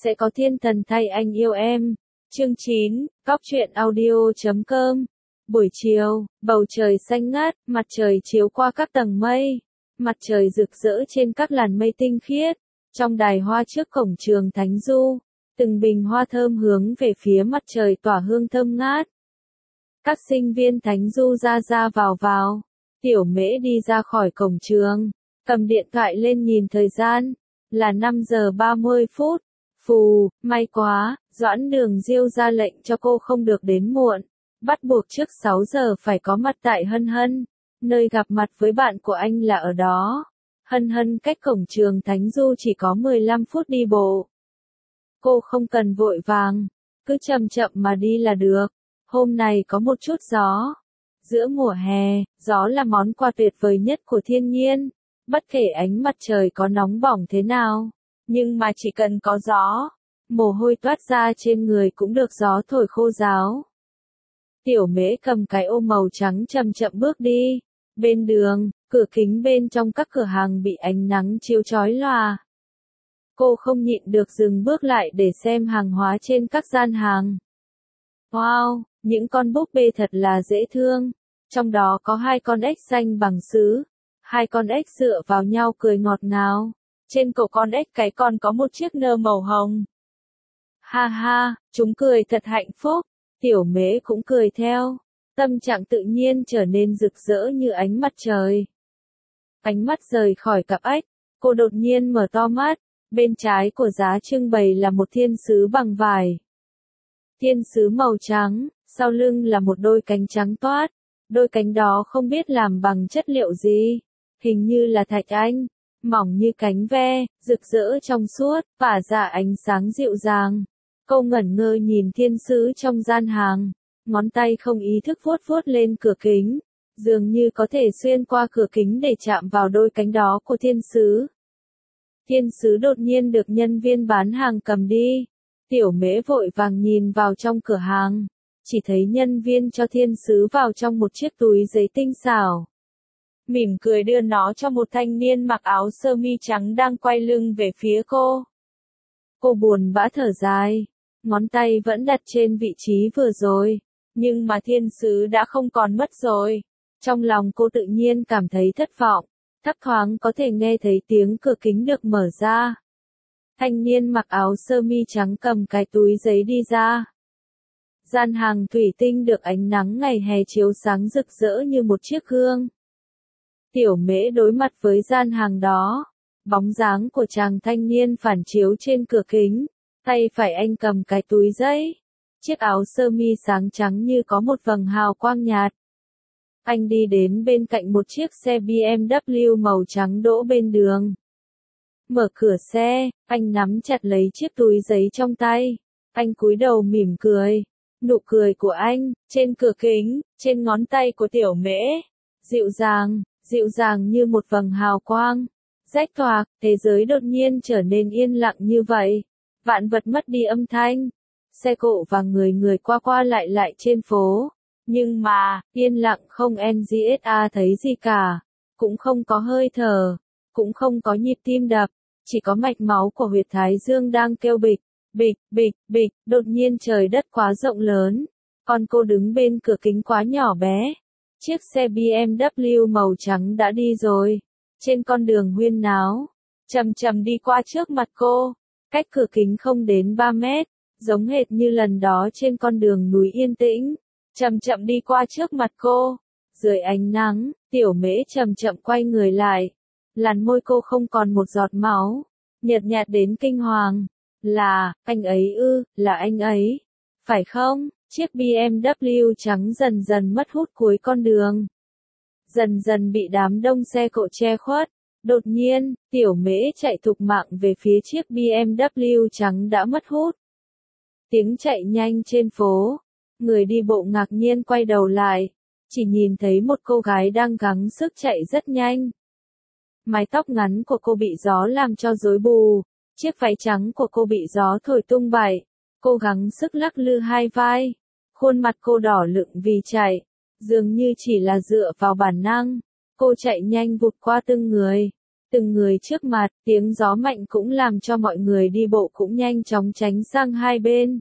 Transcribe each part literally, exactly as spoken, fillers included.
sẽ có thiên thần thay anh yêu em. Chương chín, Cóc truyện audio chấm com. Buổi chiều, bầu trời xanh ngát, mặt trời chiếu qua các tầng mây. Mặt trời rực rỡ trên các làn mây tinh khiết. Trong đài hoa trước cổng trường Thánh Du, từng bình hoa thơm hướng về phía mặt trời tỏa hương thơm ngát. Các sinh viên Thánh Du ra ra vào vào. Tiểu Mễ đi ra khỏi cổng trường, cầm điện thoại lên nhìn thời gian, là năm giờ ba mươi phút. Phù, may quá, Doãn Đường Diêu ra lệnh cho cô không được đến muộn, bắt buộc trước sáu giờ phải có mặt tại Hân Hân, nơi gặp mặt với bạn của anh là ở đó. Hân Hân cách cổng trường Thánh Du chỉ có mười lăm phút đi bộ. Cô không cần vội vàng, cứ chậm chậm mà đi là được. Hôm nay có một chút gió. Giữa mùa hè, gió là món quà tuyệt vời nhất của thiên nhiên. Bất kể ánh mặt trời có nóng bỏng thế nào, nhưng mà chỉ cần có gió, mồ hôi toát ra trên người cũng được gió thổi khô ráo. Tiểu Mễ cầm cái ô màu trắng chậm chậm bước đi. Bên đường, cửa kính bên trong các cửa hàng bị ánh nắng chiếu chói lòa. Cô không nhịn được dừng bước lại để xem hàng hóa trên các gian hàng. Wow, những con búp bê thật là dễ thương. Trong đó có hai con ếch xanh bằng sứ. Hai con ếch dựa vào nhau cười ngọt ngào. Trên cổ con ếch cái con có một chiếc nơ màu hồng. Ha ha, chúng cười thật hạnh phúc. Tiểu Mễ cũng cười theo. Tâm trạng tự nhiên trở nên rực rỡ như ánh mặt trời. Ánh mắt rời khỏi cặp ếch, cô đột nhiên mở to mắt. Bên trái của giá trưng bày là một thiên sứ bằng vải. Thiên sứ màu trắng, sau lưng là một đôi cánh trắng toát. Đôi cánh đó không biết làm bằng chất liệu gì. Hình như là thạch anh, mỏng như cánh ve, rực rỡ trong suốt, tỏa ra ánh sáng dịu dàng. Cô ngẩn ngơ nhìn thiên sứ trong gian hàng, ngón tay không ý thức vuốt vuốt lên cửa kính, dường như có thể xuyên qua cửa kính để chạm vào đôi cánh đó của thiên sứ. Thiên sứ đột nhiên được nhân viên bán hàng cầm đi. Tiểu Mễ vội vàng nhìn vào trong cửa hàng, chỉ thấy nhân viên cho thiên sứ vào trong một chiếc túi giấy tinh xảo. Mỉm cười đưa nó cho một thanh niên mặc áo sơ mi trắng đang quay lưng về phía cô. Cô buồn bã thở dài, ngón tay vẫn đặt trên vị trí vừa rồi, nhưng mà thiên sứ đã không còn mất rồi. Trong lòng cô tự nhiên cảm thấy thất vọng, thấp thoáng có thể nghe thấy tiếng cửa kính được mở ra. Thanh niên mặc áo sơ mi trắng cầm cái túi giấy đi ra. Gian hàng thủy tinh được ánh nắng ngày hè chiếu sáng rực rỡ như một chiếc gương. Tiểu Mễ đối mặt với gian hàng đó. Bóng dáng của chàng thanh niên phản chiếu trên cửa kính. Tay phải anh cầm cái túi giấy. Chiếc áo sơ mi sáng trắng như có một vầng hào quang nhạt. Anh đi đến bên cạnh một chiếc xe bê em vê màu trắng đỗ bên đường. Mở cửa xe, anh nắm chặt lấy chiếc túi giấy trong tay. Anh cúi đầu mỉm cười. Nụ cười của anh, trên cửa kính, trên ngón tay của Tiểu Mễ. Dịu dàng, dịu dàng như một vầng hào quang. Rách toạc, thế giới đột nhiên trở nên yên lặng như vậy. Vạn vật mất đi âm thanh. Xe cộ và người người qua qua lại lại trên phố. Nhưng mà, yên lặng không en giê ét a thấy gì cả. Cũng không có hơi thở. Cũng không có nhịp tim đập. Chỉ có mạch máu của huyệt thái dương đang kêu bịch, bịch, bịch, bịch. Đột nhiên trời đất quá rộng lớn. Còn cô đứng bên cửa kính quá nhỏ bé. Chiếc xe bê em vê màu trắng đã đi rồi. Trên con đường huyên náo. Chậm chậm đi qua trước mặt cô. Cách cửa kính không đến ba mét. Giống hệt như lần đó trên con đường núi yên tĩnh. Chậm chậm đi qua trước mặt cô. Dưới ánh nắng, Tiểu Mễ chậm chậm quay người lại. Làn môi cô không còn một giọt máu. Nhợt nhạt đến kinh hoàng. Là, anh ấy ư, là anh ấy. Phải không? Chiếc bê em vê trắng dần dần mất hút cuối con đường. Dần dần bị đám đông xe cộ che khuất. Đột nhiên, Tiểu Mễ chạy thục mạng về phía chiếc bê em vê trắng đã mất hút. Tiếng chạy nhanh trên phố. Người đi bộ ngạc nhiên quay đầu lại. Chỉ nhìn thấy một cô gái đang gắng sức chạy rất nhanh. Mái tóc ngắn của cô bị gió làm cho rối bù. Chiếc váy trắng của cô bị gió thổi tung bay. Cô gắng sức lắc lư hai vai. Khuôn mặt cô đỏ lựng vì chạy. Dường như chỉ là dựa vào bản năng. Cô chạy nhanh vụt qua từng người. Từng người trước mặt, tiếng gió mạnh cũng làm cho mọi người đi bộ cũng nhanh chóng tránh sang hai bên.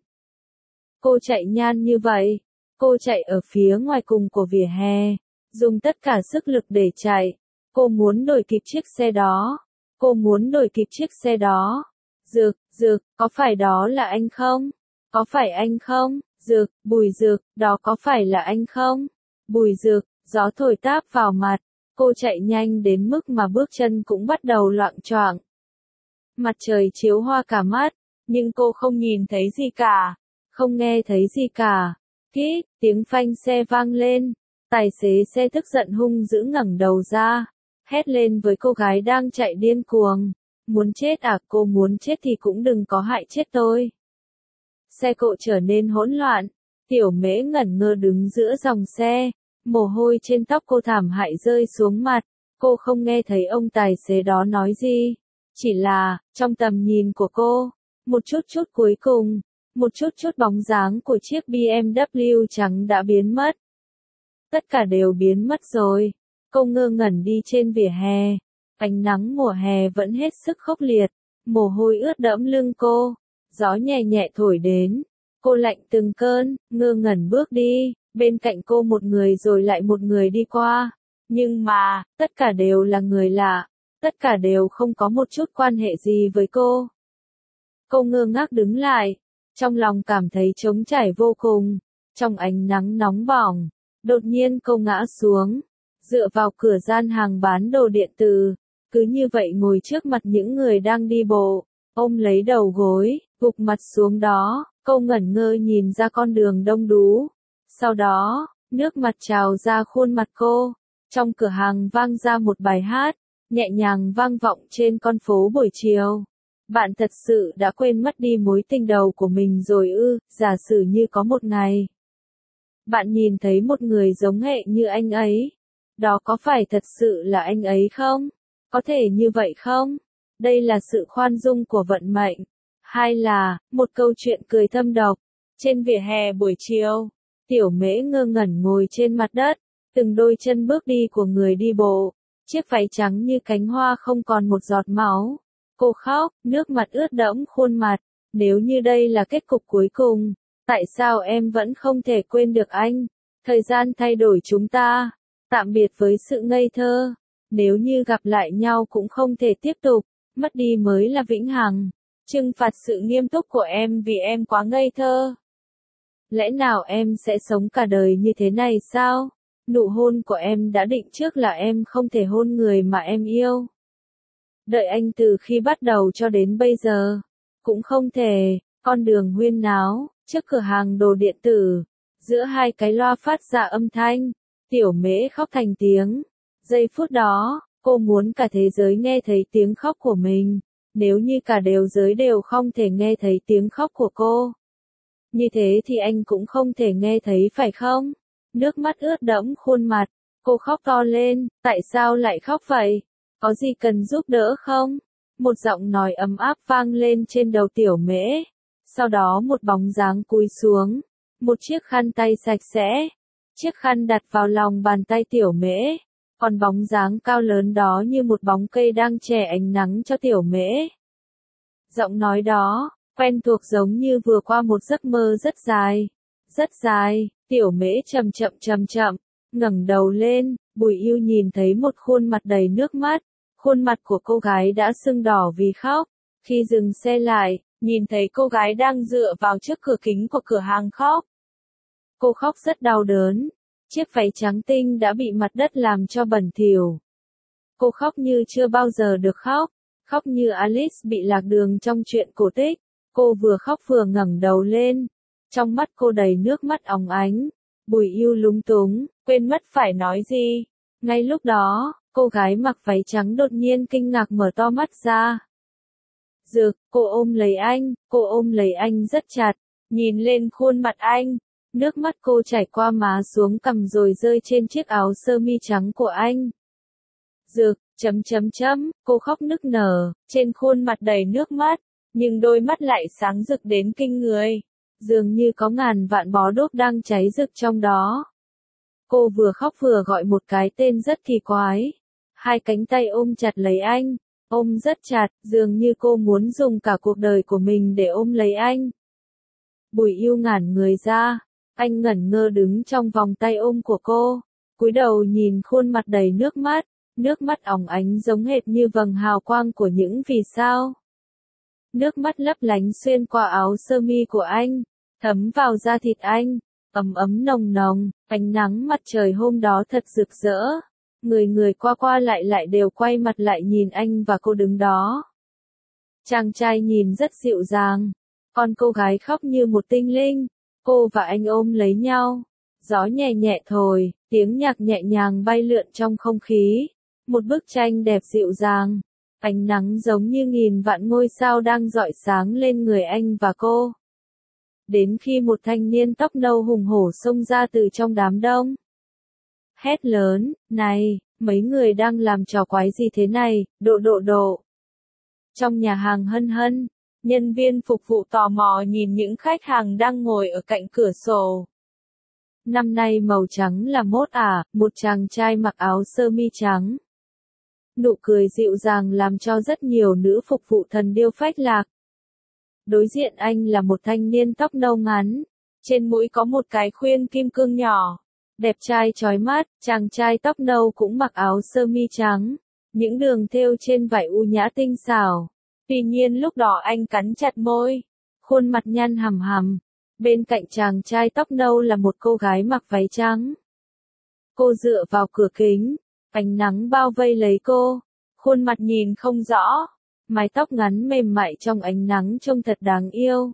Cô chạy nhan như vậy. Cô chạy ở phía ngoài cùng của vỉa hè, dùng tất cả sức lực để chạy. Cô muốn đuổi kịp chiếc xe đó. Cô muốn đuổi kịp chiếc xe đó. Dược, Dược, có phải đó là anh không? Có phải anh không? Dược, Bùi Dược, đó có phải là anh không? Bùi Dược, gió thổi táp vào mặt. Cô chạy nhanh đến mức mà bước chân cũng bắt đầu loạng choạng. Mặt trời chiếu hoa cả mắt, nhưng cô không nhìn thấy gì cả, không nghe thấy gì cả. Kít, tiếng phanh xe vang lên, tài xế xe tức giận hung dữ ngẩng đầu ra, hét lên với cô gái đang chạy điên cuồng. Muốn chết à, cô muốn chết thì cũng đừng có hại chết tôi. Xe cộ trở nên hỗn loạn, Tiểu Mễ ngẩn ngơ đứng giữa dòng xe, mồ hôi trên tóc cô thảm hại rơi xuống mặt, cô không nghe thấy ông tài xế đó nói gì. Chỉ là, trong tầm nhìn của cô, một chút chút cuối cùng, một chút chút bóng dáng của chiếc bê em vê trắng đã biến mất. Tất cả đều biến mất rồi. Cô ngơ ngẩn đi trên vỉa hè. Ánh nắng mùa hè vẫn hết sức khốc liệt. Mồ hôi ướt đẫm lưng cô. Gió nhẹ nhẹ thổi đến. Cô lạnh từng cơn, ngơ ngẩn bước đi. Bên cạnh cô một người rồi lại một người đi qua. Nhưng mà, tất cả đều là người lạ. Tất cả đều không có một chút quan hệ gì với cô. Cô ngơ ngác đứng lại. Trong lòng cảm thấy trống trải vô cùng. Trong ánh nắng nóng bỏng, đột nhiên cô ngã xuống, dựa vào cửa gian hàng bán đồ điện tử, cứ như vậy ngồi trước mặt những người đang đi bộ, ôm lấy đầu gối, gục mặt xuống đó, cô ngẩn ngơ nhìn ra con đường đông đú. Sau đó, nước mặt trào ra khuôn mặt cô, trong cửa hàng vang ra một bài hát, nhẹ nhàng vang vọng trên con phố buổi chiều. Bạn thật sự đã quên mất đi mối tình đầu của mình rồi ư? Giả sử như có một ngày bạn nhìn thấy một người giống hệt như anh ấy, đó có phải thật sự là anh ấy không? Có thể như vậy không? Đây là sự khoan dung của vận mệnh, hay là một câu chuyện cười thâm độc? Trên vỉa hè buổi chiều, Tiểu Mễ ngơ ngẩn ngồi trên mặt đất, từng đôi chân bước đi của người đi bộ, chiếc váy trắng như cánh hoa không còn một giọt máu. Cô khóc, nước mặt ướt đẫm khuôn mặt. Nếu như đây là kết cục cuối cùng, tại sao em vẫn không thể quên được anh? Thời gian thay đổi chúng ta. Tạm biệt với sự ngây thơ. Nếu như gặp lại nhau cũng không thể tiếp tục, mất đi mới là vĩnh hằng. Trừng phạt sự nghiêm túc của em vì em quá ngây thơ. Lẽ nào em sẽ sống cả đời như thế này sao? Nụ hôn của em đã định trước là em không thể hôn người mà em yêu. Đợi anh từ khi bắt đầu cho đến bây giờ. Cũng không thể. Con đường huyên náo, trước cửa hàng đồ điện tử, giữa hai cái loa phát ra âm thanh, Tiểu Mễ khóc thành tiếng. Giây phút đó, cô muốn cả thế giới nghe thấy tiếng khóc của mình. Nếu như cả đều giới đều không thể nghe thấy tiếng khóc của cô, như thế thì anh cũng không thể nghe thấy phải không? Nước mắt ướt đẫm khuôn mặt, cô khóc to lên. Tại sao lại khóc vậy? Có gì cần giúp đỡ không? Một giọng nói ấm áp vang lên trên đầu Tiểu Mễ. Sau đó một bóng dáng cúi xuống, một chiếc khăn tay sạch sẽ. Chiếc khăn đặt vào lòng bàn tay Tiểu Mễ, còn bóng dáng cao lớn đó như một bóng cây đang che ánh nắng cho Tiểu Mễ. Giọng nói đó, quen thuộc giống như vừa qua một giấc mơ rất dài, rất dài. Tiểu Mễ chậm chậm chậm chậm, ngẩng đầu lên, Bùi Yêu nhìn thấy một khuôn mặt đầy nước mắt. Khuôn mặt của cô gái đã sưng đỏ vì khóc. Khi dừng xe lại, nhìn thấy cô gái đang dựa vào trước cửa kính của cửa hàng khóc. Cô khóc rất đau đớn. Chiếc váy trắng tinh đã bị mặt đất làm cho bẩn thỉu. Cô khóc như chưa bao giờ được khóc. Khóc như Alice bị lạc đường trong truyện cổ tích. Cô vừa khóc vừa ngẩng đầu lên. Trong mắt cô đầy nước mắt óng ánh. Bùi Yêu lúng túng, quên mất phải nói gì. Ngay lúc đó, cô gái mặc váy trắng đột nhiên kinh ngạc mở to mắt ra. Dược, cô ôm lấy anh, cô ôm lấy anh rất chặt, nhìn lên khuôn mặt anh. Nước mắt cô chảy qua má xuống cằm rồi rơi trên chiếc áo sơ mi trắng của anh. Dược, chấm chấm chấm, cô khóc nức nở, trên khuôn mặt đầy nước mắt, nhưng đôi mắt lại sáng rực đến kinh người. Dường như có ngàn vạn bó đuốc đang cháy rực trong đó. Cô vừa khóc vừa gọi một cái tên rất kỳ quái. hai cánh tay ôm chặt lấy anh, ôm rất chặt, dường như cô muốn dùng cả cuộc đời của mình để ôm lấy anh. Bùi Yêu ngả người ra, anh ngẩn ngơ đứng trong vòng tay ôm của cô, cúi đầu nhìn khuôn mặt đầy nước mắt, nước mắt óng ánh giống hệt như vầng hào quang của những vì sao. Nước mắt lấp lánh xuyên qua áo sơ mi của anh, thấm vào da thịt anh, ấm ấm nồng nồng, ánh nắng mặt trời hôm đó thật rực rỡ. Người người qua qua lại lại đều quay mặt lại nhìn anh và cô đứng đó. Chàng trai nhìn rất dịu dàng, còn cô gái khóc như một tinh linh. Cô và anh ôm lấy nhau, gió nhẹ nhẹ thổi, tiếng nhạc nhẹ nhàng bay lượn trong không khí. Một bức tranh đẹp dịu dàng, ánh nắng giống như nghìn vạn ngôi sao đang rọi sáng lên người anh và cô. Đến khi một thanh niên tóc nâu hùng hổ xông ra từ trong đám đông. Hét lớn, này, mấy người đang làm trò quái gì thế này, độ độ độ. Trong nhà hàng Hân Hân, nhân viên phục vụ tò mò nhìn những khách hàng đang ngồi ở cạnh cửa sổ. Năm nay màu trắng là mốt à, một chàng trai mặc áo sơ mi trắng. Nụ cười dịu dàng làm cho rất nhiều nữ phục vụ thần điêu phách lạc. Đối diện anh là một thanh niên tóc nâu ngắn, trên mũi có một cái khuyên kim cương nhỏ. Đẹp trai chói mắt, chàng trai tóc nâu cũng mặc áo sơ mi trắng, những đường thêu trên vải u nhã tinh xảo. Tuy nhiên lúc đó anh cắn chặt môi, khuôn mặt nhăn hằm hằm. Bên cạnh chàng trai tóc nâu là một cô gái mặc váy trắng. Cô dựa vào cửa kính, ánh nắng bao vây lấy cô, khuôn mặt nhìn không rõ, mái tóc ngắn mềm mại trong ánh nắng trông thật đáng yêu.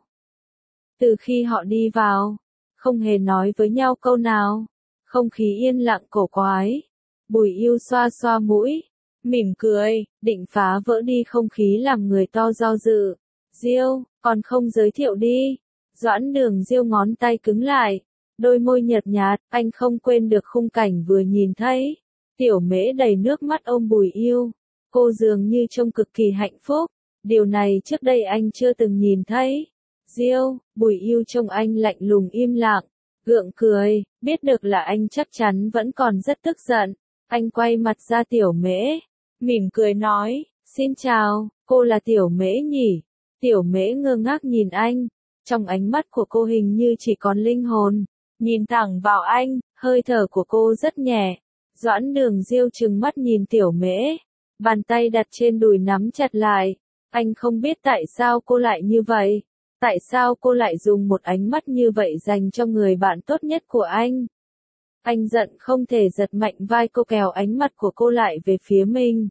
Từ khi họ đi vào, không hề nói với nhau câu nào. Không khí yên lặng cổ quái. Bùi Yêu xoa xoa mũi, mỉm cười, định phá vỡ đi không khí làm người to do dự. Diêu, còn không giới thiệu đi. Doãn Đường Diêu ngón tay cứng lại, đôi môi nhợt nhạt, anh không quên được khung cảnh vừa nhìn thấy. Tiểu Mễ đầy nước mắt ôm Bùi Yêu, cô dường như trông cực kỳ hạnh phúc, điều này trước đây anh chưa từng nhìn thấy. Diêu, Bùi Yêu trông anh lạnh lùng im lặng. Gượng cười, biết được là anh chắc chắn vẫn còn rất tức giận. Anh quay mặt ra Tiểu Mễ, mỉm cười nói, xin chào, cô là Tiểu Mễ nhỉ? Tiểu Mễ ngơ ngác nhìn anh, trong ánh mắt của cô hình như chỉ còn linh hồn, nhìn thẳng vào anh, hơi thở của cô rất nhẹ. Doãn Đường Diêu trừng mắt nhìn Tiểu Mễ, bàn tay đặt trên đùi nắm chặt lại. Anh không biết tại sao cô lại như vậy. Tại sao cô lại dùng một ánh mắt như vậy dành cho người bạn tốt nhất của anh? Anh giận không thể giật mạnh vai cô kéo ánh mắt của cô lại về phía mình.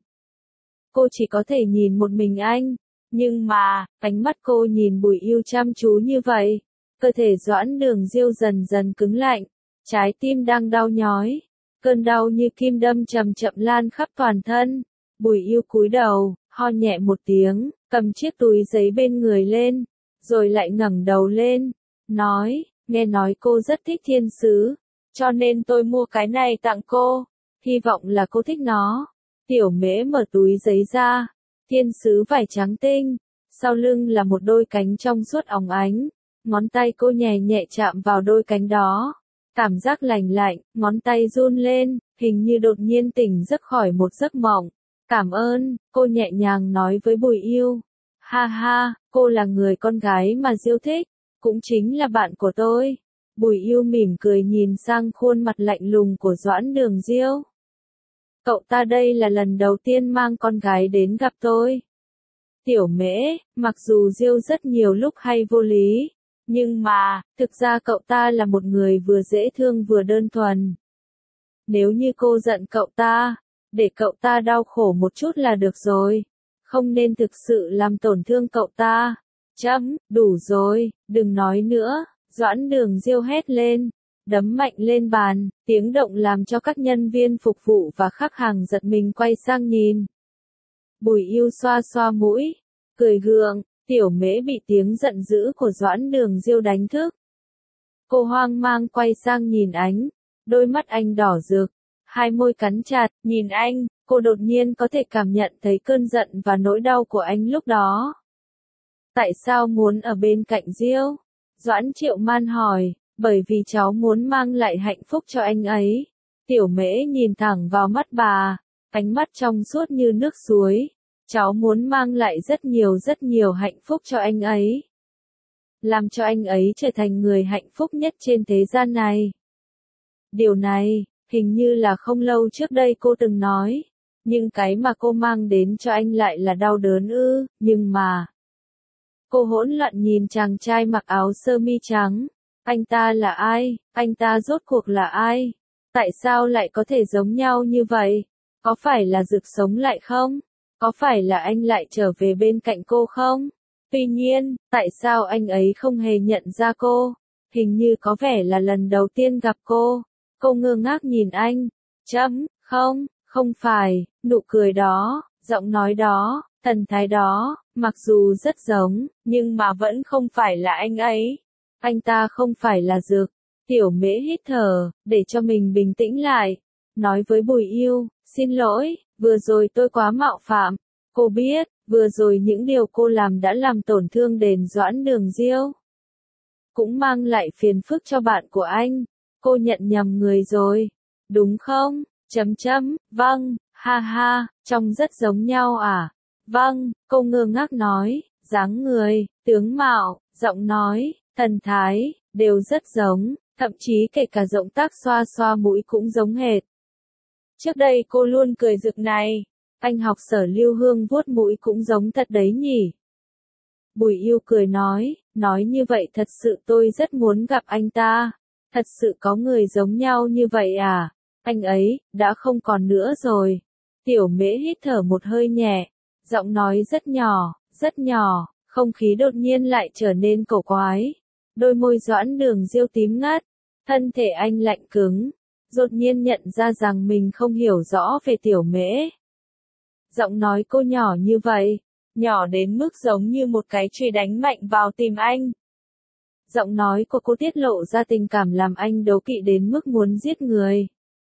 Cô chỉ có thể nhìn một mình anh. Nhưng mà, ánh mắt cô nhìn Bùi Yêu chăm chú như vậy. Cơ thể Doãn Đường Diêu dần dần cứng lạnh. Trái tim đang đau nhói. Cơn đau như kim đâm chậm chậm lan khắp toàn thân. Bùi Yêu cúi đầu, ho nhẹ một tiếng, cầm chiếc túi giấy bên người lên. Rồi lại ngẩng đầu lên, nói, nghe nói cô rất thích thiên sứ, cho nên tôi mua cái này tặng cô, hy vọng là cô thích nó. Tiểu Mễ mở túi giấy ra, thiên sứ vải trắng tinh, sau lưng là một đôi cánh trong suốt óng ánh, ngón tay cô nhẹ nhẹ chạm vào đôi cánh đó, cảm giác lành lạnh, ngón tay run lên, hình như đột nhiên tỉnh giấc khỏi một giấc mộng. Cảm ơn, cô nhẹ nhàng nói với Bùi Yêu. Ha ha, cô là người con gái mà Diêu thích, cũng chính là bạn của tôi. Bùi Yêu mỉm cười nhìn sang khuôn mặt lạnh lùng của Doãn Đường Diêu. Cậu ta đây là lần đầu tiên mang con gái đến gặp tôi. Tiểu Mễ, mặc dù Diêu rất nhiều lúc hay vô lý, nhưng mà, thực ra cậu ta là một người vừa dễ thương vừa đơn thuần. Nếu như cô giận cậu ta, để cậu ta đau khổ một chút là được rồi. Không nên thực sự làm tổn thương cậu ta. Chấm, đủ rồi, đừng nói nữa. Doãn Đường Diêu hét lên, đấm mạnh lên bàn, tiếng động làm cho các nhân viên phục vụ và khách hàng giật mình quay sang nhìn. Bùi Yêu xoa xoa mũi, cười gượng, Tiểu Mễ bị tiếng giận dữ của Doãn Đường Diêu đánh thức. Cô hoang mang quay sang nhìn anh, đôi mắt anh đỏ rực, hai môi cắn chặt, nhìn anh, cô đột nhiên có thể cảm nhận thấy cơn giận và nỗi đau của anh lúc đó. Tại sao muốn ở bên cạnh Diêu? Doãn Triệu Man hỏi, bởi vì cháu muốn mang lại hạnh phúc cho anh ấy. Tiểu Mễ nhìn thẳng vào mắt bà, ánh mắt trong suốt như nước suối. Cháu muốn mang lại rất nhiều rất nhiều hạnh phúc cho anh ấy. Làm cho anh ấy trở thành người hạnh phúc nhất trên thế gian này. Điều này, hình như là không lâu trước đây cô từng nói. Nhưng cái mà cô mang đến cho anh lại là đau đớn ư, nhưng mà... Cô hỗn loạn nhìn chàng trai mặc áo sơ mi trắng. Anh ta là ai? Anh ta rốt cuộc là ai? Tại sao lại có thể giống nhau như vậy? Có phải là Dực sống lại không? Có phải là anh lại trở về bên cạnh cô không? Tuy nhiên, tại sao anh ấy không hề nhận ra cô? Hình như có vẻ là lần đầu tiên gặp cô. Cô ngơ ngác nhìn anh. Chấm, không, không phải, nụ cười đó, giọng nói đó, thần thái đó, mặc dù rất giống, nhưng mà vẫn không phải là anh ấy. Anh ta không phải là Dực. Tiểu Mễ hít thở, để cho mình bình tĩnh lại. Nói với Bùi Yêu, xin lỗi, vừa rồi tôi quá mạo phạm. Cô biết, vừa rồi những điều cô làm đã làm tổn thương đền Doãn Đường Diêu. Cũng mang lại phiền phức cho bạn của anh. Cô nhận nhầm người rồi. Đúng không? Chấm chấm, vâng, ha ha, trông rất giống nhau à? Vâng, cô ngơ ngác nói, dáng người, tướng mạo, giọng nói, thần thái, đều rất giống, thậm chí kể cả động tác xoa xoa mũi cũng giống hệt. Trước đây cô luôn cười Dực này, anh học Sở Lưu Hương vuốt mũi cũng giống thật đấy nhỉ. Bùi Yêu cười nói, nói như vậy thật sự tôi rất muốn gặp anh ta. Thật sự có người giống nhau như vậy à? Anh ấy, đã không còn nữa rồi. Tiểu Mễ hít thở một hơi nhẹ, giọng nói rất nhỏ, rất nhỏ, không khí đột nhiên lại trở nên cổ quái. Đôi môi Doãn Đường Diêu tím ngắt, thân thể anh lạnh cứng, đột nhiên nhận ra rằng mình không hiểu rõ về Tiểu Mễ. Giọng nói cô nhỏ như vậy, nhỏ đến mức giống như một cái chùy đánh mạnh vào tim anh. Giọng nói của cô tiết lộ ra tình cảm làm anh đố kỵ đến mức muốn giết người.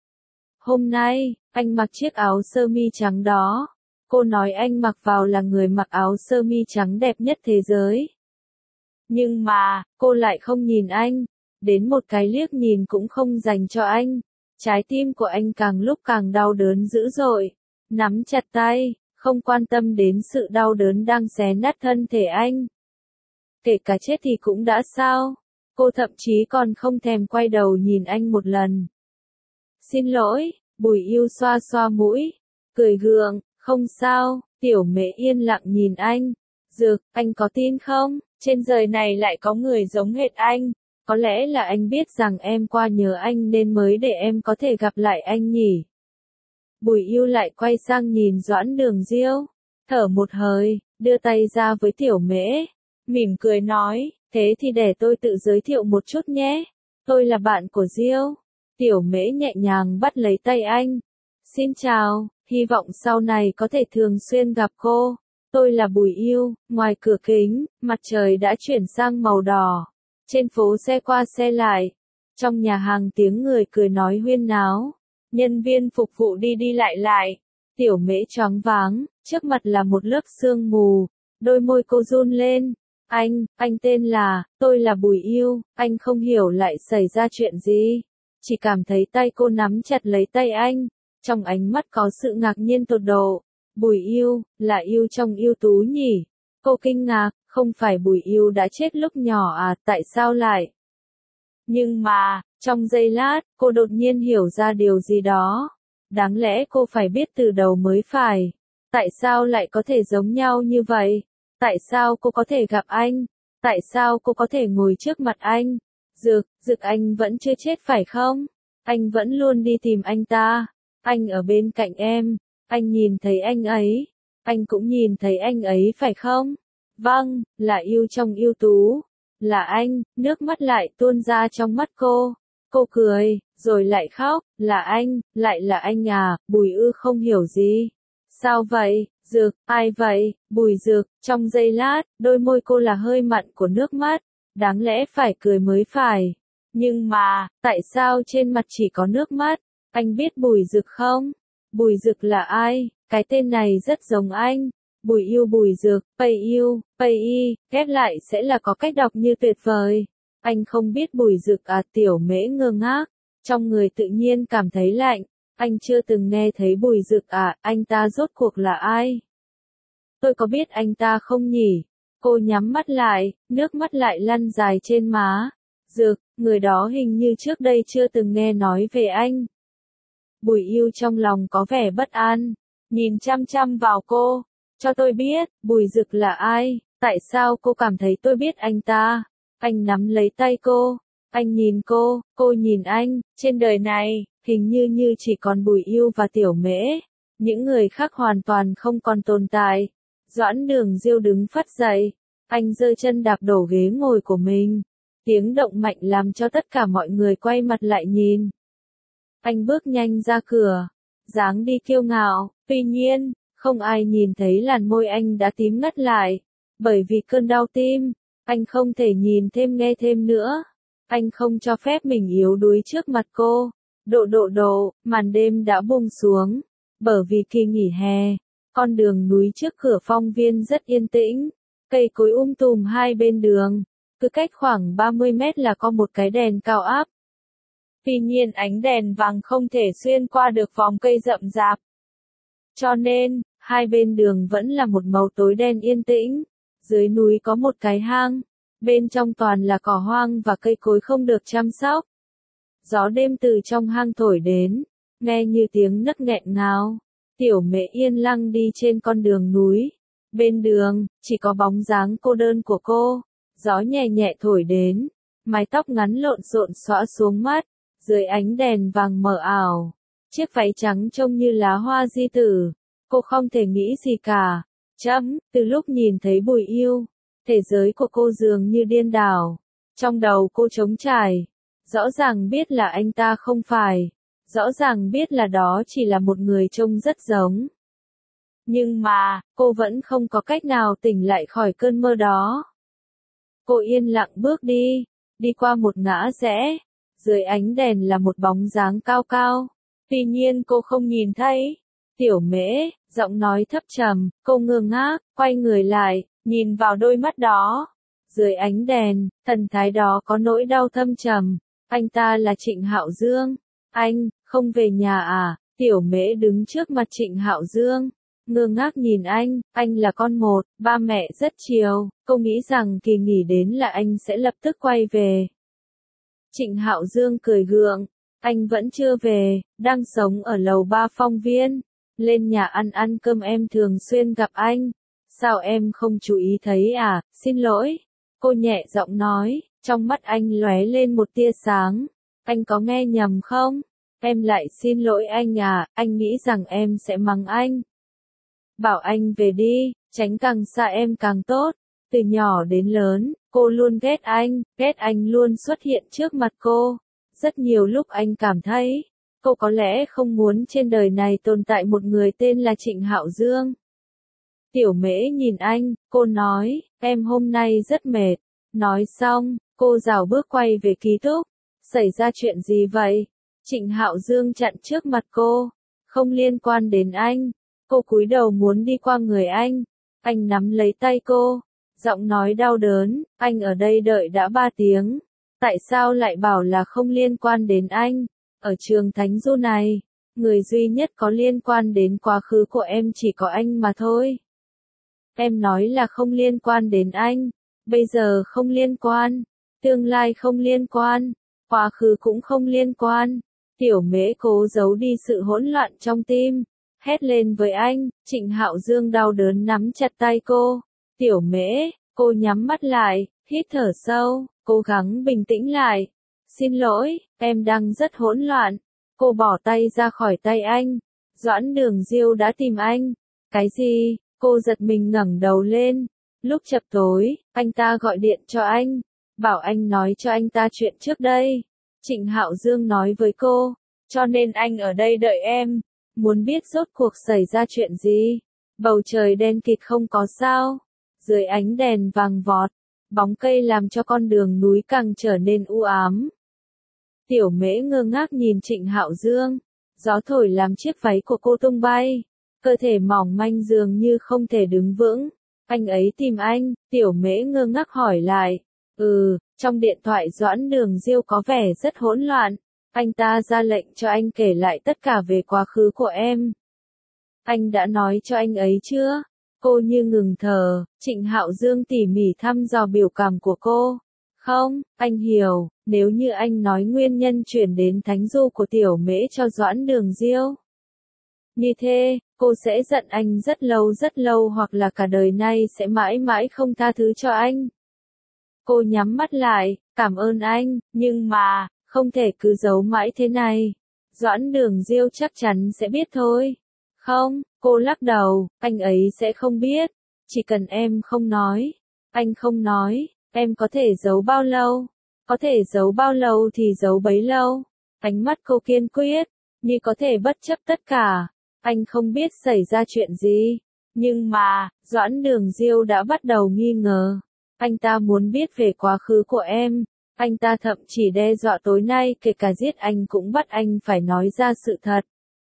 Hôm nay, anh mặc chiếc áo sơ mi trắng đó. Cô nói anh mặc vào là người mặc áo sơ mi trắng đẹp nhất thế giới. Nhưng mà, cô lại không nhìn anh. Đến một cái liếc nhìn cũng không dành cho anh. Trái tim của anh càng lúc càng đau đớn dữ dội. Nắm chặt tay, không quan tâm đến sự đau đớn đang xé nát thân thể anh. Kể cả chết thì cũng đã sao. Cô thậm chí còn không thèm quay đầu nhìn anh một lần. Xin lỗi, Bùi Yêu xoa xoa mũi, cười gượng, không sao. Tiểu Mễ yên lặng nhìn anh. Dực, anh có tin không? Trên đời này lại có người giống hệt anh. Có lẽ là anh biết rằng em qua nhớ anh nên mới để em có thể gặp lại anh nhỉ. Bùi Yêu lại quay sang nhìn Doãn Đường Diêu, thở một hơi, đưa tay ra với Tiểu Mễ, mỉm cười nói, thế thì để tôi tự giới thiệu một chút nhé. Tôi là bạn của Diêu. Tiểu Mễ nhẹ nhàng bắt lấy tay anh. Xin chào, hy vọng sau này có thể thường xuyên gặp cô. Tôi là Bùi Yêu. Ngoài cửa kính, mặt trời đã chuyển sang màu đỏ. Trên phố xe qua xe lại. Trong nhà hàng tiếng người cười nói huyên náo. Nhân viên phục vụ đi đi lại lại. Tiểu Mễ choáng váng, trước mặt là một lớp sương mù. Đôi môi cô run lên. Anh, anh tên là, tôi là Bùi Yêu. Anh không hiểu lại xảy ra chuyện gì. Chỉ cảm thấy tay cô nắm chặt lấy tay anh. Trong ánh mắt có sự ngạc nhiên tột độ. Bùi Yêu, là Yêu trong Yêu Tú nhỉ? Cô kinh ngạc, không phải Bùi Yêu đã chết lúc nhỏ à, tại sao lại? Nhưng mà, trong giây lát, cô đột nhiên hiểu ra điều gì đó. Đáng lẽ cô phải biết từ đầu mới phải. Tại sao lại có thể giống nhau như vậy? Tại sao cô có thể gặp anh? Tại sao cô có thể ngồi trước mặt anh? Dực, Dực anh vẫn chưa chết phải không? Anh vẫn luôn đi tìm anh ta. Anh ở bên cạnh em. Anh nhìn thấy anh ấy. Anh cũng nhìn thấy anh ấy phải không? Vâng, là Yêu trong Yêu Tú. Là anh, nước mắt lại tuôn ra trong mắt cô. Cô cười, rồi lại khóc, là anh, lại là anh à, Bùi Ư không hiểu gì. Sao vậy, Dực, ai vậy, Bùi Dực, trong giây lát, đôi môi cô là hơi mặn của nước mắt. Đáng lẽ phải cười mới phải. Nhưng mà, tại sao trên mặt chỉ có nước mắt? Anh biết Bùi Dực không? Bùi Dực là ai? Cái tên này rất giống anh. Bùi Yêu Bùi Dực, Pây Yêu, Pây Y, ghép lại sẽ là có cách đọc như tuyệt vời. Anh không biết Bùi Dực à? Tiểu Mễ ngơ ngác, trong người tự nhiên cảm thấy lạnh. Anh chưa từng nghe thấy Bùi Dực à, anh ta rốt cuộc là ai? Tôi có biết anh ta không nhỉ? Cô nhắm mắt lại, nước mắt lại lăn dài trên má. Dực, người đó hình như trước đây chưa từng nghe nói về anh. Bùi Yêu trong lòng có vẻ bất an, nhìn chăm chăm vào cô. Cho tôi biết, Bùi Dực là ai? Tại sao cô cảm thấy tôi biết anh ta? Anh nắm lấy tay cô. Anh nhìn cô, cô nhìn anh. Trên đời này, hình như như chỉ còn Bùi Yêu và Tiểu Mễ. Những người khác hoàn toàn không còn tồn tại. Doãn Đường Diêu đứng phắt dậy. Anh giơ chân đạp đổ ghế ngồi của mình. Tiếng động mạnh làm cho tất cả mọi người quay mặt lại nhìn. Anh bước nhanh ra cửa, dáng đi kiêu ngạo, tuy nhiên, không ai nhìn thấy làn môi anh đã tím ngắt lại. Bởi vì cơn đau tim, anh không thể nhìn thêm nghe thêm nữa. Anh không cho phép mình yếu đuối trước mặt cô. Độ độ độ, màn đêm đã buông xuống. Bởi vì kỳ nghỉ hè, con đường núi trước cửa phong viên rất yên tĩnh. Cây cối um tùm hai bên đường. Cứ cách khoảng ba mươi mét là có một cái đèn cao áp. Tuy nhiên ánh đèn vàng không thể xuyên qua được vòng cây rậm rạp. Cho nên, hai bên đường vẫn là một màu tối đen yên tĩnh. Dưới núi có một cái hang. Bên trong toàn là cỏ hoang và cây cối không được chăm sóc. Gió đêm từ trong hang thổi đến, nghe như tiếng nấc nghẹn ngào. Tiểu Mễ yên lặng đi trên con đường núi. Bên đường, chỉ có bóng dáng cô đơn của cô. Gió nhẹ nhẹ thổi đến, mái tóc ngắn lộn xộn xõa xuống mắt, dưới ánh đèn vàng mờ ảo. Chiếc váy trắng trông như lá hoa di tử. Cô không thể nghĩ gì cả. Chấm, từ lúc nhìn thấy Bùi Yêu, thế giới của cô dường như điên đảo. Trong đầu cô trống trải. Rõ ràng biết là anh ta không phải. Rõ ràng biết là đó chỉ là một người trông rất giống. Nhưng mà, cô vẫn không có cách nào tỉnh lại khỏi cơn mơ đó. Cô yên lặng bước đi, đi qua một ngã rẽ. Dưới ánh đèn là một bóng dáng cao cao. Tuy nhiên cô không nhìn thấy. Tiểu Mễ, giọng nói thấp trầm, cô ngơ ngác, quay người lại, nhìn vào đôi mắt đó. Dưới ánh đèn, thần thái đó có nỗi đau thâm trầm. Anh ta là Trịnh Hạo Dương. Anh, không về nhà à? Tiểu Mễ đứng trước mặt Trịnh Hạo Dương. Ngơ ngác nhìn anh, anh là con một, ba mẹ rất chiều, cô nghĩ rằng kỳ nghỉ đến là anh sẽ lập tức quay về. Trịnh Hạo Dương cười gượng, anh vẫn chưa về, đang sống ở lầu ba phong viên, lên nhà ăn ăn cơm em thường xuyên gặp anh. Sao em không chú ý thấy à, xin lỗi. Cô nhẹ giọng nói, trong mắt anh lóe lên một tia sáng. Anh có nghe nhầm không? Em lại xin lỗi anh à, anh nghĩ rằng em sẽ mắng anh. Bảo anh về đi, tránh càng xa em càng tốt. Từ nhỏ đến lớn, cô luôn ghét anh, ghét anh luôn xuất hiện trước mặt cô. Rất nhiều lúc anh cảm thấy, cô có lẽ không muốn trên đời này tồn tại một người tên là Trịnh Hạo Dương. Tiểu Mễ nhìn anh, cô nói, em hôm nay rất mệt. Nói xong, cô rảo bước quay về ký túc. Xảy ra chuyện gì vậy? Trịnh Hạo Dương chặn trước mặt cô. Không liên quan đến anh. Cô cúi đầu muốn đi qua người anh. Anh nắm lấy tay cô. Giọng nói đau đớn, anh ở đây đợi đã ba tiếng. Tại sao lại bảo là không liên quan đến anh? Ở trường Thánh Du này, người duy nhất có liên quan đến quá khứ của em chỉ có anh mà thôi. Em nói là không liên quan đến anh. Bây giờ không liên quan. Tương lai không liên quan. Quá khứ cũng không liên quan. Tiểu Mễ cố giấu đi sự hỗn loạn trong tim. Hét lên với anh, Trịnh Hạo Dương đau đớn nắm chặt tay cô. Tiểu Mễ, cô nhắm mắt lại, hít thở sâu, cố gắng bình tĩnh lại. Xin lỗi, em đang rất hỗn loạn. Cô bỏ tay ra khỏi tay anh. Doãn Đường Diêu đã tìm anh. Cái gì? Cô giật mình ngẩng đầu lên. Lúc chập tối, anh ta gọi điện cho anh. Bảo anh nói cho anh ta chuyện trước đây. Trịnh Hạo Dương nói với cô. Cho nên anh ở đây đợi em. Muốn biết rốt cuộc xảy ra chuyện gì? Bầu trời đen kịt không có sao. Dưới ánh đèn vàng vọt, bóng cây làm cho con đường núi càng trở nên u ám. Tiểu Mễ ngơ ngác nhìn Trịnh Hạo Dương. Gió thổi làm chiếc váy của cô tung bay. Cơ thể mỏng manh dường như không thể đứng vững. Anh ấy tìm anh, Tiểu Mễ ngơ ngác hỏi lại. Ừ, trong điện thoại Doãn Đường Diêu có vẻ rất hỗn loạn. Anh ta ra lệnh cho anh kể lại tất cả về quá khứ của em. Anh đã nói cho anh ấy chưa? Cô như ngừng thở, Trịnh Hạo Dương tỉ mỉ thăm dò biểu cảm của cô. Không, anh hiểu, nếu như anh nói nguyên nhân chuyển đến thánh du của tiểu mễ cho Doãn Đường Diêu. Như thế, cô sẽ giận anh rất lâu rất lâu hoặc là cả đời nay sẽ mãi mãi không tha thứ cho anh. Cô nhắm mắt lại, cảm ơn anh, nhưng mà, không thể cứ giấu mãi thế này. Doãn Đường Diêu chắc chắn sẽ biết thôi. Không, cô lắc đầu, anh ấy sẽ không biết. Chỉ cần em không nói. Anh không nói, em có thể giấu bao lâu? Có thể giấu bao lâu thì giấu bấy lâu. Ánh mắt cô kiên quyết, như có thể bất chấp tất cả. Anh không biết xảy ra chuyện gì. Nhưng mà, Doãn Đường Diêu đã bắt đầu nghi ngờ. Anh ta muốn biết về quá khứ của em. Anh ta thậm chí đe dọa tối nay kể cả giết anh cũng bắt anh phải nói ra sự thật.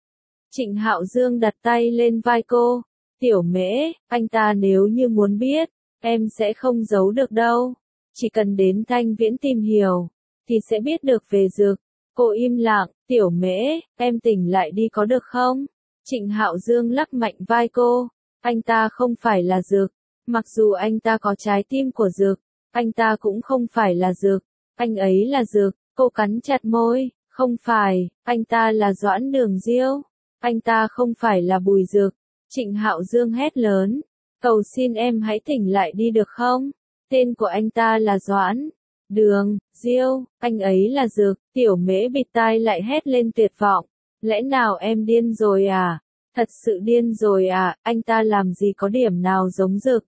Trịnh Hạo Dương đặt tay lên vai cô. Tiểu Mễ, anh ta nếu như muốn biết, em sẽ không giấu được đâu. Chỉ cần đến Thanh Viễn tìm hiểu, thì sẽ biết được về dược. Cô im lặng, Tiểu Mễ, em tỉnh lại đi có được không? Trịnh Hạo Dương lắc mạnh vai cô. Anh ta không phải là dược. Mặc dù anh ta có trái tim của dược, anh ta cũng không phải là dược. Anh ấy là dược. Cô cắn chặt môi. Không phải, anh ta là Doãn Đường Diêu. Anh ta không phải là Bùi Dược. Trịnh Hạo Dương hét lớn. Cầu xin em hãy tỉnh lại đi được không? Tên của anh ta là Doãn Đường Diêu, anh ấy là Dược. Tiểu Mễ bịt tai lại hét lên tuyệt vọng. Lẽ nào em điên rồi à? Thật sự điên rồi à? Anh ta làm gì có điểm nào giống Dược?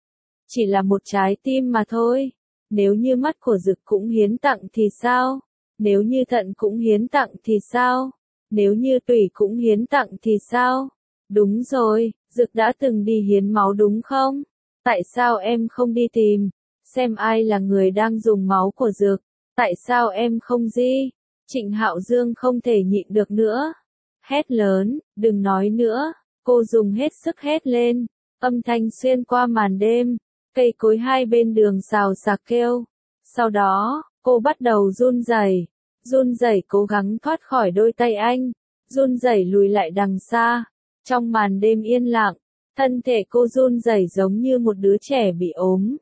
Chỉ là một trái tim mà thôi. Nếu như mắt của Dực cũng hiến tặng thì sao? Nếu như thận cũng hiến tặng thì sao? Nếu như tủy cũng hiến tặng thì sao? Đúng rồi, Dực đã từng đi hiến máu đúng không? Tại sao em không đi tìm, xem ai là người đang dùng máu của Dực? Tại sao em không đi? Trịnh Hạo Dương không thể nhịn được nữa. Hét lớn, đừng nói nữa. Cô dùng hết sức hét lên. Âm thanh xuyên qua màn đêm. Cây cối hai bên đường xào xạc kêu. Sau đó, cô bắt đầu run rẩy, run rẩy cố gắng thoát khỏi đôi tay anh, run rẩy lùi lại đằng xa. Trong màn đêm yên lặng, thân thể cô run rẩy giống như một đứa trẻ bị ốm.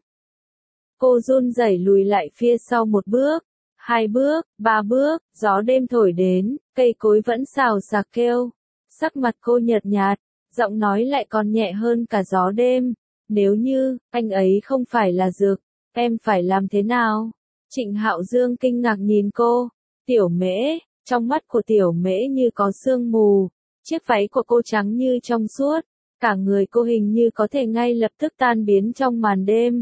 Cô run rẩy lùi lại phía sau một bước, hai bước, ba bước, gió đêm thổi đến, cây cối vẫn xào xạc kêu. Sắc mặt cô nhợt nhạt, giọng nói lại còn nhẹ hơn cả gió đêm. Nếu như, anh ấy không phải là Dược, em phải làm thế nào? Trịnh Hạo Dương kinh ngạc nhìn cô. Tiểu Mễ, trong mắt của Tiểu Mễ như có sương mù. Chiếc váy của cô trắng như trong suốt. Cả người cô hình như có thể ngay lập tức tan biến trong màn đêm.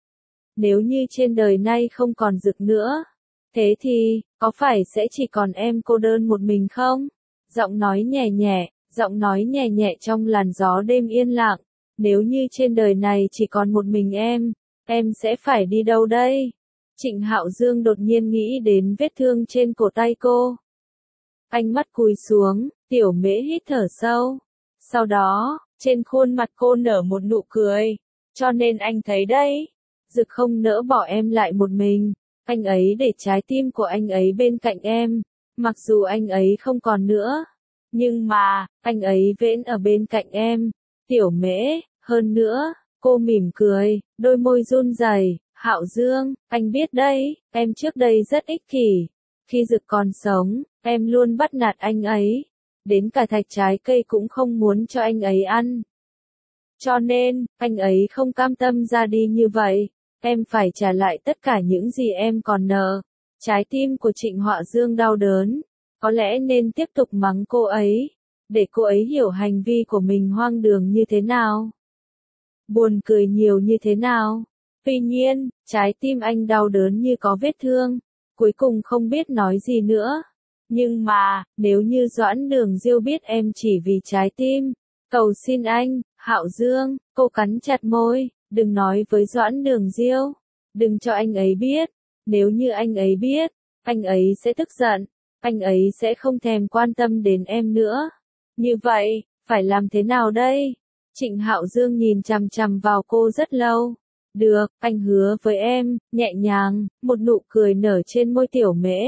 Nếu như trên đời nay không còn Dực nữa, thế thì, có phải sẽ chỉ còn em cô đơn một mình không? Giọng nói nhẹ nhẹ, giọng nói nhẹ nhẹ trong làn gió đêm yên lặng. Nếu như trên đời này chỉ còn một mình em, em sẽ phải đi đâu đây? Trịnh Hạo Dương đột nhiên nghĩ đến vết thương trên cổ tay cô. Anh mắt cúi xuống, Tiểu Mễ hít thở sâu. Sau đó, trên khuôn mặt cô nở một nụ cười. Cho nên anh thấy đấy, Dực không nỡ bỏ em lại một mình. Anh ấy để trái tim của anh ấy bên cạnh em. Mặc dù anh ấy không còn nữa. Nhưng mà, anh ấy vẫn ở bên cạnh em. Tiểu Mễ, hơn nữa, cô mỉm cười, đôi môi run rẩy. Hạo Dương, anh biết đấy, em trước đây rất ích kỷ. Khi Dực còn sống, em luôn bắt nạt anh ấy. Đến cả thạch trái cây cũng không muốn cho anh ấy ăn. Cho nên, anh ấy không cam tâm ra đi như vậy. Em phải trả lại tất cả những gì em còn nợ. Trái tim của Trịnh Hạo Dương đau đớn. Có lẽ nên tiếp tục mắng cô ấy, để cô ấy hiểu hành vi của mình hoang đường như thế nào. Buồn cười nhiều như thế nào. Tuy nhiên, trái tim anh đau đớn như có vết thương. Cuối cùng không biết nói gì nữa. Nhưng mà, nếu như Doãn Đường Diêu biết em chỉ vì trái tim, cầu xin anh, Hạo Dương, cô cắn chặt môi, đừng nói với Doãn Đường Diêu, đừng cho anh ấy biết. Nếu như anh ấy biết, anh ấy sẽ tức giận, anh ấy sẽ không thèm quan tâm đến em nữa. Như vậy, phải làm thế nào đây? Trịnh Hạo Dương nhìn chằm chằm vào cô rất lâu. Được, anh hứa với em, nhẹ nhàng, một nụ cười nở trên môi Tiểu Mễ.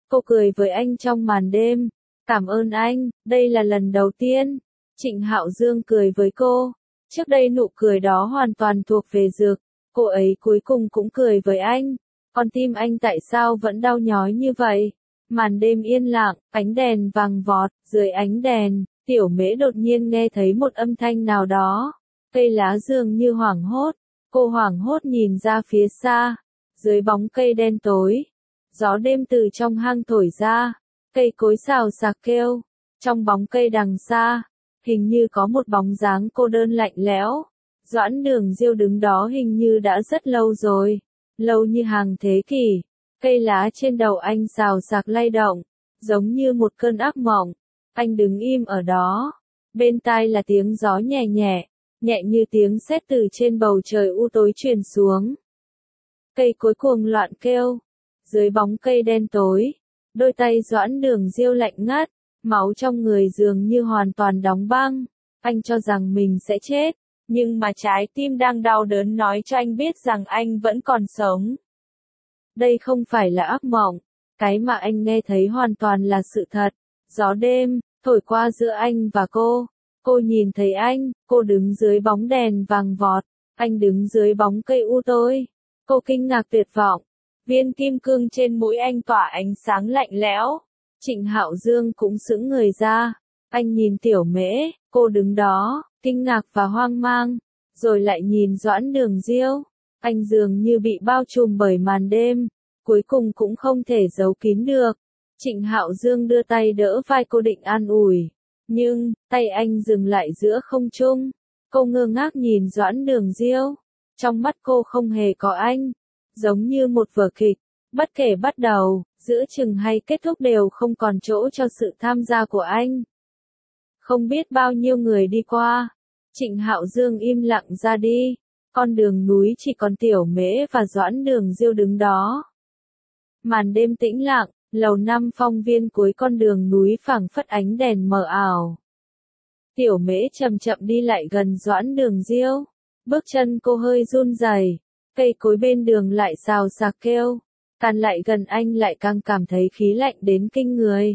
Cô cười với anh trong màn đêm. Cảm ơn anh, đây là lần đầu tiên. Trịnh Hạo Dương cười với cô. Trước đây nụ cười đó hoàn toàn thuộc về Dược. Cô ấy cuối cùng cũng cười với anh. Con tim anh tại sao vẫn đau nhói như vậy? Màn đêm yên lặng, ánh đèn vàng vọt, dưới ánh đèn, Tiểu Mễ đột nhiên nghe thấy một âm thanh nào đó. Cây lá dường như hoảng hốt. Cô hoảng hốt nhìn ra phía xa. Dưới bóng cây đen tối. Gió đêm từ trong hang thổi ra. Cây cối xào xạc kêu. Trong bóng cây đằng xa. Hình như có một bóng dáng cô đơn lạnh lẽo. Doãn Đường Diêu đứng đó hình như đã rất lâu rồi. Lâu như hàng thế kỷ. Cây lá trên đầu anh xào xạc lay động. Giống như một cơn ác mộng. Anh đứng im ở đó. Bên tai là tiếng gió nhẹ nhẹ. Nhẹ như tiếng sét từ trên bầu trời u tối truyền xuống. Cây cối cuồng loạn kêu. Dưới bóng cây đen tối. Đôi tay Doãn Đường Diêu lạnh ngắt. Máu trong người dường như hoàn toàn đóng băng. Anh cho rằng mình sẽ chết. Nhưng mà trái tim đang đau đớn nói cho anh biết rằng anh vẫn còn sống. Đây không phải là ác mộng. Cái mà anh nghe thấy hoàn toàn là sự thật. Gió đêm, thổi qua giữa anh và cô. Cô nhìn thấy anh, cô đứng dưới bóng đèn vàng vọt. Anh đứng dưới bóng cây u tối. Cô kinh ngạc tuyệt vọng. Viên kim cương trên mũi anh tỏa ánh sáng lạnh lẽo. Trịnh Hạo Dương cũng sững người ra. Anh nhìn Tiểu Mễ, cô đứng đó, kinh ngạc và hoang mang. Rồi lại nhìn Doãn Đường Diêu. Anh dường như bị bao trùm bởi màn đêm. Cuối cùng cũng không thể giấu kín được. Trịnh Hạo Dương đưa tay đỡ vai cô định an ủi. Nhưng, tay anh dừng lại giữa không trung. Cô ngơ ngác nhìn Doãn Đường Diêu. Trong mắt cô không hề có anh. Giống như một vở kịch. Bất kể bắt đầu, giữa chừng hay kết thúc đều không còn chỗ cho sự tham gia của anh. Không biết bao nhiêu người đi qua. Trịnh Hạo Dương im lặng ra đi. Con đường núi chỉ còn Tiểu Mễ và Doãn Đường Diêu đứng đó. Màn đêm tĩnh lặng, lầu năm phong viên cuối con đường núi phảng phất ánh đèn mờ ảo. Tiểu Mễ chậm chậm đi lại gần Doãn Đường Diêu. Bước chân cô hơi run rẩy. Cây cối bên đường lại xào xạc kêu. Càng lại gần anh lại càng cảm thấy khí lạnh đến kinh người.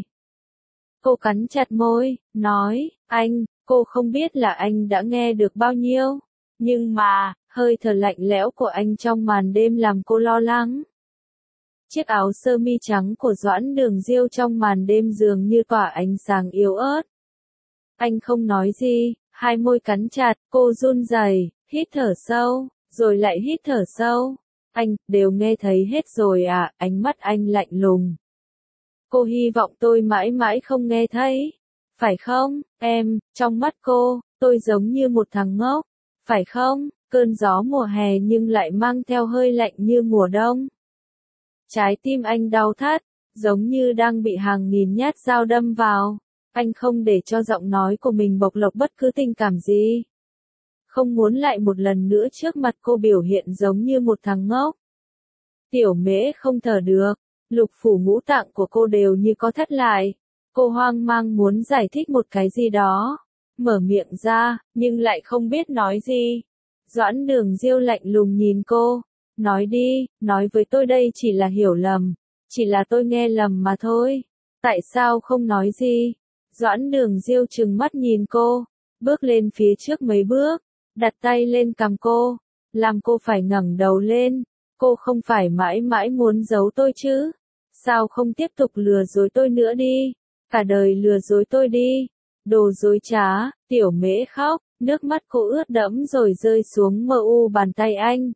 Cô cắn chặt môi, nói, anh, cô không biết là anh đã nghe được bao nhiêu. Nhưng mà, hơi thở lạnh lẽo của anh trong màn đêm làm cô lo lắng. Chiếc áo sơ mi trắng của Doãn Đường Diêu trong màn đêm dường như tỏa ánh sáng yếu ớt. Anh không nói gì, hai môi cắn chặt, cô run rẩy, hít thở sâu, rồi lại hít thở sâu. Anh, đều nghe thấy hết rồi à, ánh mắt anh lạnh lùng. Cô hy vọng tôi mãi mãi không nghe thấy. Phải không, em, trong mắt cô, tôi giống như một thằng ngốc. Phải không, cơn gió mùa hè nhưng lại mang theo hơi lạnh như mùa đông. Trái tim anh đau thắt, giống như đang bị hàng nghìn nhát dao đâm vào. Anh không để cho giọng nói của mình bộc lộ bất cứ tình cảm gì. Không muốn lại một lần nữa trước mặt cô biểu hiện giống như một thằng ngốc. Tiểu Mễ không thở được, lục phủ ngũ tạng của cô đều như có thắt lại. Cô hoang mang muốn giải thích một cái gì đó. Mở miệng ra, nhưng lại không biết nói gì. Doãn Đường Diêu lạnh lùng nhìn cô. Nói đi, nói với tôi đây chỉ là hiểu lầm. Chỉ là tôi nghe lầm mà thôi. Tại sao không nói gì? Doãn Đường Diêu trừng mắt nhìn cô. Bước lên phía trước mấy bước. Đặt tay lên cằm cô. Làm cô phải ngẩng đầu lên. Cô không phải mãi mãi muốn giấu tôi chứ? Sao không tiếp tục lừa dối tôi nữa đi? Cả đời lừa dối tôi đi. Đồ dối trá, Tiểu Mễ khóc, nước mắt cô ướt đẫm rồi rơi xuống mờ u bàn tay anh.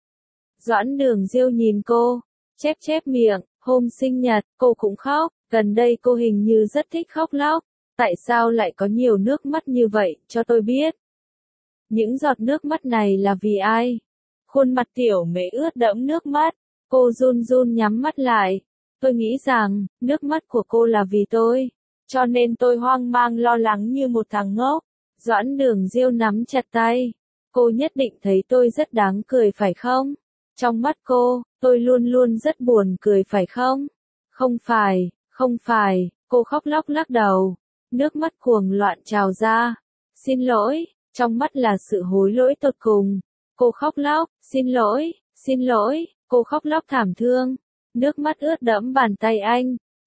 Doãn Đường Diêu nhìn cô, chép chép miệng, hôm sinh nhật, cô cũng khóc, gần đây cô hình như rất thích khóc lóc. Tại sao lại có nhiều nước mắt như vậy, cho tôi biết. Những giọt nước mắt này là vì ai? Khuôn mặt Tiểu Mễ ướt đẫm nước mắt, cô run run nhắm mắt lại. Tôi nghĩ rằng, nước mắt của cô là vì tôi. Cho nên tôi hoang mang lo lắng như một thằng ngốc. Doãn Đường Diêu nắm chặt tay. Cô nhất định thấy tôi rất đáng cười phải không? Trong mắt cô, tôi luôn luôn rất buồn cười phải không? Không phải, không phải, cô khóc lóc lắc đầu. Nước mắt cuồng loạn trào ra. Xin lỗi, trong mắt là sự hối lỗi tột cùng. Cô khóc lóc, xin lỗi, xin lỗi, cô khóc lóc thảm thương. Nước mắt ướt đẫm bàn tay anh.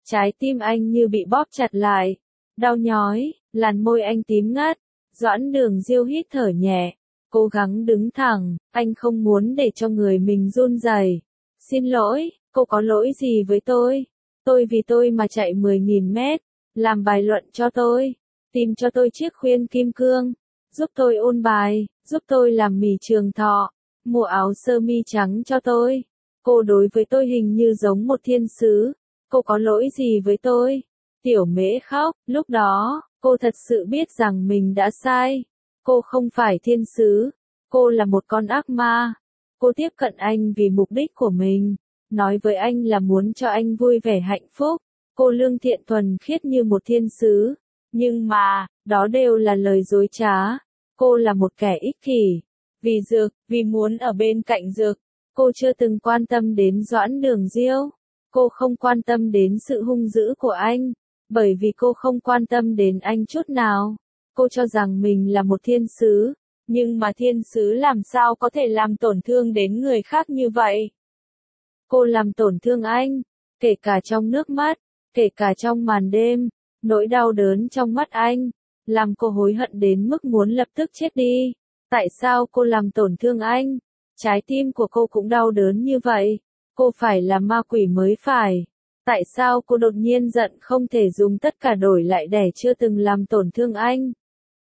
Trái tim anh như bị bóp chặt lại. Đau nhói, làn môi anh tím ngắt. Doãn Đường Diêu hít thở nhẹ, cố gắng đứng thẳng, anh không muốn để cho người mình run rẩy. Xin lỗi, cô có lỗi gì với tôi? Tôi vì tôi mà chạy mười nghìn mét, làm bài luận cho tôi, tìm cho tôi chiếc khuyên kim cương, giúp tôi ôn bài, giúp tôi làm mì trường thọ, mua áo sơ mi trắng cho tôi. Cô đối với tôi hình như giống một thiên sứ, cô có lỗi gì với tôi? Tiểu Mễ khóc, lúc đó, cô thật sự biết rằng mình đã sai. Cô không phải thiên sứ, cô là một con ác ma. Cô tiếp cận anh vì mục đích của mình, nói với anh là muốn cho anh vui vẻ hạnh phúc. Cô lương thiện thuần khiết như một thiên sứ, nhưng mà, đó đều là lời dối trá. Cô là một kẻ ích kỷ, vì Dược, vì muốn ở bên cạnh Dược. Cô chưa từng quan tâm đến Doãn Đường Diêu. Cô không quan tâm đến sự hung dữ của anh, bởi vì cô không quan tâm đến anh chút nào. Cô cho rằng mình là một thiên sứ, nhưng mà thiên sứ làm sao có thể làm tổn thương đến người khác như vậy? Cô làm tổn thương anh, kể cả trong nước mắt, kể cả trong màn đêm, nỗi đau đớn trong mắt anh, làm cô hối hận đến mức muốn lập tức chết đi. Tại sao cô làm tổn thương anh? Trái tim của cô cũng đau đớn như vậy. Cô phải là ma quỷ mới phải. Tại sao cô đột nhiên giận không thể dùng tất cả đổi lại để chưa từng làm tổn thương anh?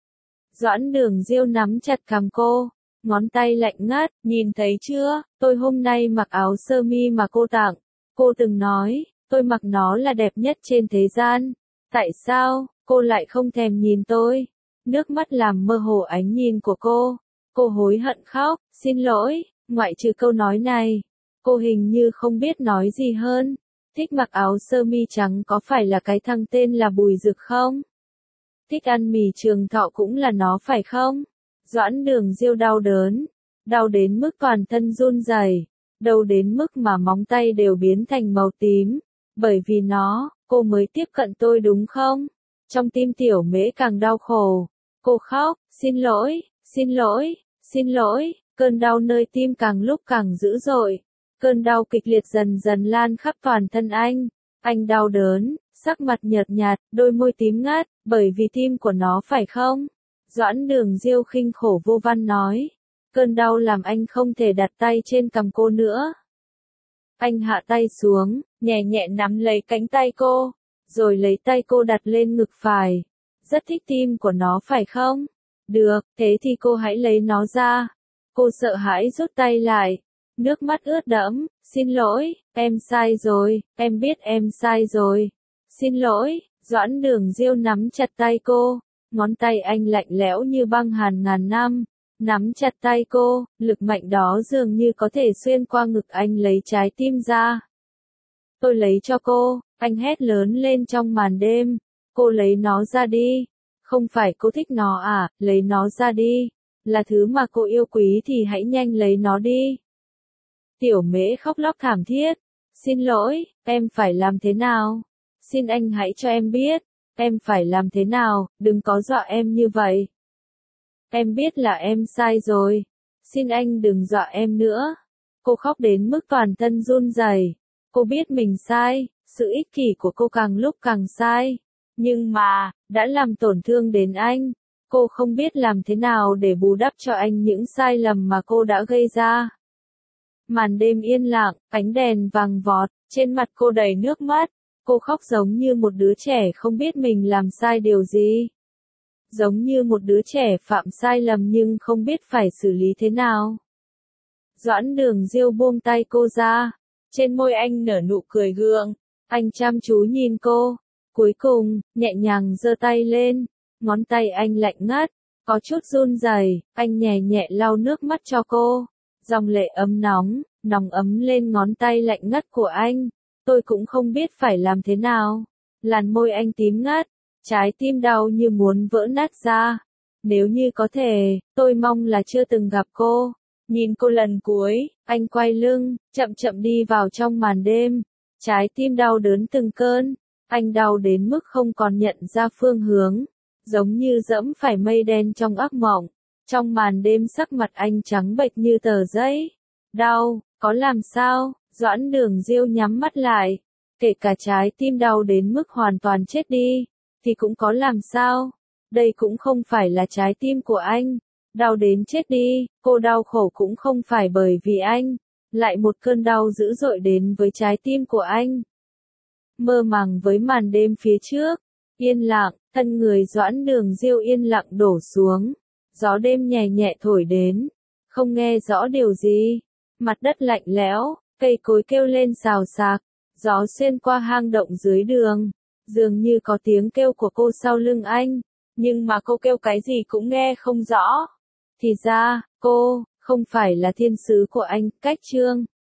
Doãn Đường Diêu nắm chặt cằm cô, ngón tay lạnh ngắt, nhìn thấy chưa, tôi hôm nay mặc áo sơ mi mà cô tặng. Cô từng nói, tôi mặc nó là đẹp nhất trên thế gian. Tại sao, cô lại không thèm nhìn tôi? Nước mắt làm mơ hồ ánh nhìn của cô. Cô hối hận khóc, xin lỗi, ngoại trừ câu nói này. Cô hình như không biết nói gì hơn. Thích mặc áo sơ mi trắng có phải là cái thằng tên là Bùi Dực không? Thích ăn mì trường thọ cũng là nó phải không? Doãn Đường Diêu đau đớn, đau đến mức toàn thân run rẩy, đau đến mức mà móng tay đều biến thành màu tím. Bởi vì nó, cô mới tiếp cận tôi đúng không? Trong tim Tiểu Mễ càng đau khổ. Cô khóc, xin lỗi, xin lỗi, xin lỗi, cơn đau nơi tim càng lúc càng dữ dội. Cơn đau kịch liệt dần dần lan khắp toàn thân anh. Anh đau đớn, sắc mặt nhợt nhạt, đôi môi tím ngắt, bởi vì tim của nó phải không? Doãn Đường Diêu khinh khổ vô văn nói. Cơn đau làm anh không thể đặt tay trên cằm cô nữa. Anh hạ tay xuống, nhẹ nhẹ nắm lấy cánh tay cô, rồi lấy tay cô đặt lên ngực phải. Rất thích tim của nó phải không? Được, thế thì cô hãy lấy nó ra. Cô sợ hãi rút tay lại. Nước mắt ướt đẫm, xin lỗi, em sai rồi, em biết em sai rồi. Xin lỗi, Doãn Đường Diêu nắm chặt tay cô, ngón tay anh lạnh lẽo như băng hàn ngàn năm, nắm chặt tay cô, lực mạnh đó dường như có thể xuyên qua ngực anh lấy trái tim ra. Tôi lấy cho cô, anh hét lớn lên trong màn đêm, cô lấy nó ra đi. Không phải cô thích nó à, lấy nó ra đi. Là thứ mà cô yêu quý thì hãy nhanh lấy nó đi. Tiểu Mễ khóc lóc thảm thiết. Xin lỗi, em phải làm thế nào? Xin anh hãy cho em biết, em phải làm thế nào, đừng có dọa em như vậy. Em biết là em sai rồi. Xin anh đừng dọa em nữa. Cô khóc đến mức toàn thân run rẩy. Cô biết mình sai, sự ích kỷ của cô càng lúc càng sai. Nhưng mà, đã làm tổn thương đến anh. Cô không biết làm thế nào để bù đắp cho anh những sai lầm mà cô đã gây ra. Màn đêm yên lặng, ánh đèn vàng vọt, trên mặt cô đầy nước mắt. Cô khóc giống như một đứa trẻ không biết mình làm sai điều gì. Giống như một đứa trẻ phạm sai lầm nhưng không biết phải xử lý thế nào. Doãn Đường Diêu buông tay cô ra. Trên môi anh nở nụ cười gượng. Anh chăm chú nhìn cô. Cuối cùng, nhẹ nhàng giơ tay lên. Ngón tay anh lạnh ngắt, có chút run rẩy. Anh nhẹ nhẹ lau nước mắt cho cô. Dòng lệ ấm nóng, nóng ấm lên ngón tay lạnh ngắt của anh. Tôi cũng không biết phải làm thế nào. Làn môi anh tím ngắt, trái tim đau như muốn vỡ nát ra. Nếu như có thể, tôi mong là chưa từng gặp cô. Nhìn cô lần cuối, anh quay lưng, chậm chậm đi vào trong màn đêm. Trái tim đau đớn từng cơn. Anh đau đến mức không còn nhận ra phương hướng. Giống như dẫm phải mây đen trong ác mộng. Trong màn đêm sắc mặt anh trắng bệch như tờ giấy. Đau, có làm sao? Doãn Đường Diêu nhắm mắt lại. Kể cả trái tim đau đến mức hoàn toàn chết đi, thì cũng có làm sao? Đây cũng không phải là trái tim của anh. Đau đến chết đi, cô đau khổ cũng không phải bởi vì anh. Lại một cơn đau dữ dội đến với trái tim của anh. Mơ màng với màn đêm phía trước, yên lặng, thân người Doãn Đường Diêu yên lặng đổ xuống. Gió đêm nhẹ nhẹ thổi đến, không nghe rõ điều gì. Mặt đất lạnh lẽo, cây cối kêu lên xào xạc, gió xuyên qua hang động dưới đường. Dường như có tiếng kêu của cô sau lưng anh, nhưng mà cô kêu cái gì cũng nghe không rõ. Thì ra, cô, không phải là thiên sứ của anh. Cách chương